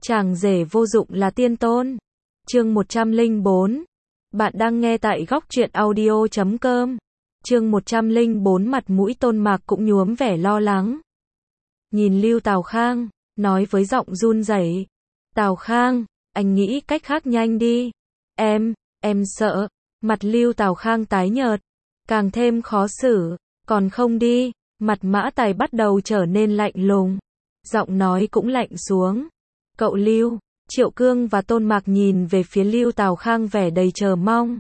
Chàng rể vô dụng là tiên tôn. Chương 104. Bạn đang nghe tại góc truyện audio.com. Chương 104. Mặt mũi Tôn Mạc cũng nhuốm vẻ lo lắng. Nhìn Lưu Tào Khang, nói với giọng run rẩy. Tào Khang, anh nghĩ cách khác nhanh đi. Em sợ. Mặt Lưu Tào Khang tái nhợt, càng thêm khó xử. Còn không đi. Mặt Mã Tài bắt đầu trở nên lạnh lùng. Giọng nói cũng lạnh xuống. Cậu Lưu. Triệu Cương và Tôn Mạc nhìn về phía Lưu Tào Khang vẻ đầy chờ mong.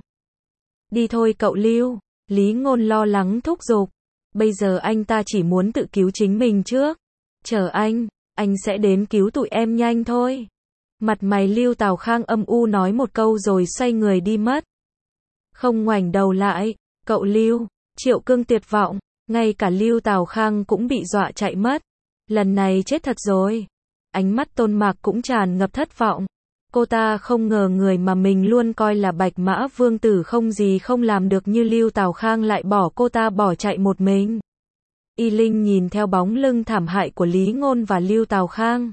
Đi thôi cậu Lưu. Lý Ngôn lo lắng thúc giục. Bây giờ anh ta chỉ muốn tự cứu chính mình trước. Chờ anh sẽ đến cứu tụi em nhanh thôi. Mặt mày Lưu Tào Khang âm u nói một câu rồi xoay người đi mất. Không ngoảnh đầu lại. Cậu Lưu. Triệu Cương tuyệt vọng. Ngay cả Lưu Tào Khang cũng bị dọa chạy mất. Lần này chết thật rồi. Ánh mắt Tôn Mạc cũng tràn ngập thất vọng. Cô ta không ngờ người mà mình luôn coi là Bạch Mã Vương tử không gì không làm được như Lưu Tào Khang lại bỏ cô ta bỏ chạy một mình. Y Linh nhìn theo bóng lưng thảm hại của Lý Ngôn và Lưu Tào Khang.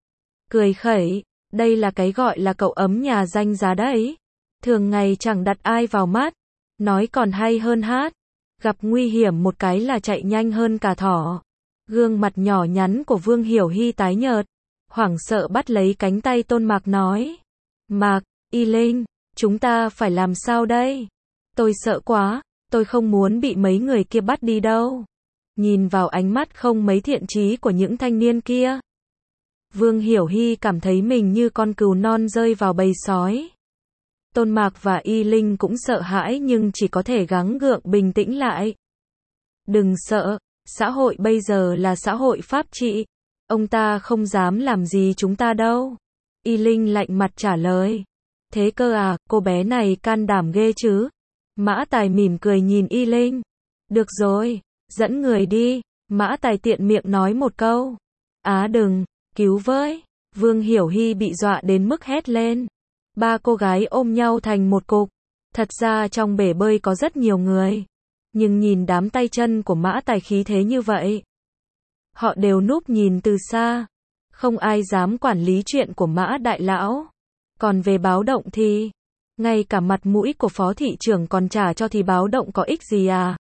Cười khẩy, đây là cái gọi là cậu ấm nhà danh giá đấy. Thường ngày chẳng đặt ai vào mắt, nói còn hay hơn hát. Gặp nguy hiểm một cái là chạy nhanh hơn cả thỏ. Gương mặt nhỏ nhắn của Vương Hiểu Hy tái nhợt, hoảng sợ bắt lấy cánh tay Tôn Mạc nói. Mạc, Y Linh, chúng ta phải làm sao đây? Tôi sợ quá, tôi không muốn bị mấy người kia bắt đi đâu. Nhìn vào ánh mắt không mấy thiện chí của những thanh niên kia, Vương Hiểu Hy cảm thấy mình như con cừu non rơi vào bầy sói. Tôn Mạc và Y Linh cũng sợ hãi nhưng chỉ có thể gắng gượng bình tĩnh lại. Đừng sợ, xã hội bây giờ là xã hội pháp trị. Ông ta không dám làm gì chúng ta đâu. Y Linh lạnh mặt trả lời. Thế cơ à, cô bé này can đảm ghê chứ. Mã Tài mỉm cười nhìn Y Linh. Được rồi, dẫn người đi. Mã Tài tiện miệng nói một câu. Đừng, cứu với. Vương Hiểu Hy bị dọa đến mức hét lên. Ba cô gái ôm nhau thành một cục. Thật ra trong bể bơi có rất nhiều người. Nhưng nhìn đám tay chân của Mã Tài khí thế như vậy, họ đều núp nhìn từ xa. Không ai dám quản lý chuyện của Mã Đại Lão. Còn về báo động thì, ngay cả mặt mũi của phó thị trưởng còn trả cho thì báo động có ích gì à?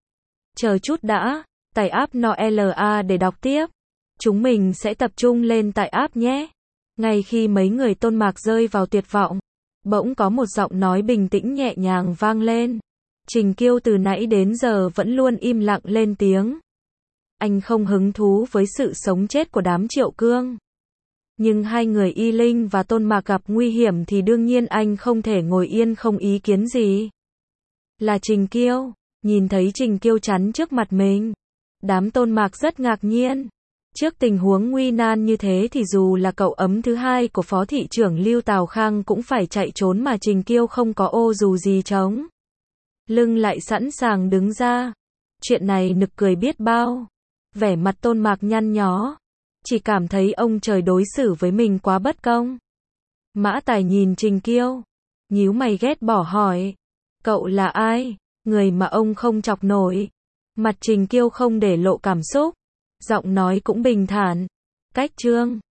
Chờ chút đã, tải app NOLA để đọc tiếp. Chúng mình sẽ tập trung lên tải app nhé. Ngay khi mấy người Tôn Mạc rơi vào tuyệt vọng, bỗng có một giọng nói bình tĩnh nhẹ nhàng vang lên. Trình Kiêu từ nãy đến giờ vẫn luôn im lặng lên tiếng. Anh không hứng thú với sự sống chết của đám Triệu Cương. Nhưng hai người Y Linh và Tôn Mạc gặp nguy hiểm thì đương nhiên anh không thể ngồi yên không ý kiến gì. Là Trình Kiêu. Nhìn thấy Trình Kiêu chắn trước mặt mình, đám Tôn Mạc rất ngạc nhiên. Trước tình huống nguy nan như thế thì dù là cậu ấm thứ hai của phó thị trưởng Lưu Tào Khang cũng phải chạy trốn mà Trình Kiêu không có ô dù gì chống lưng lại sẵn sàng đứng ra. Chuyện này nực cười biết bao. Vẻ mặt Tôn Mạc nhăn nhó, chỉ cảm thấy ông trời đối xử với mình quá bất công. Mã Tài nhìn Trình Kiêu, nhíu mày ghét bỏ hỏi. Cậu là ai? Người mà ông không chọc nổi. Mặt Trình Kiêu không để lộ cảm xúc, giọng nói cũng bình thản. Cách Trương,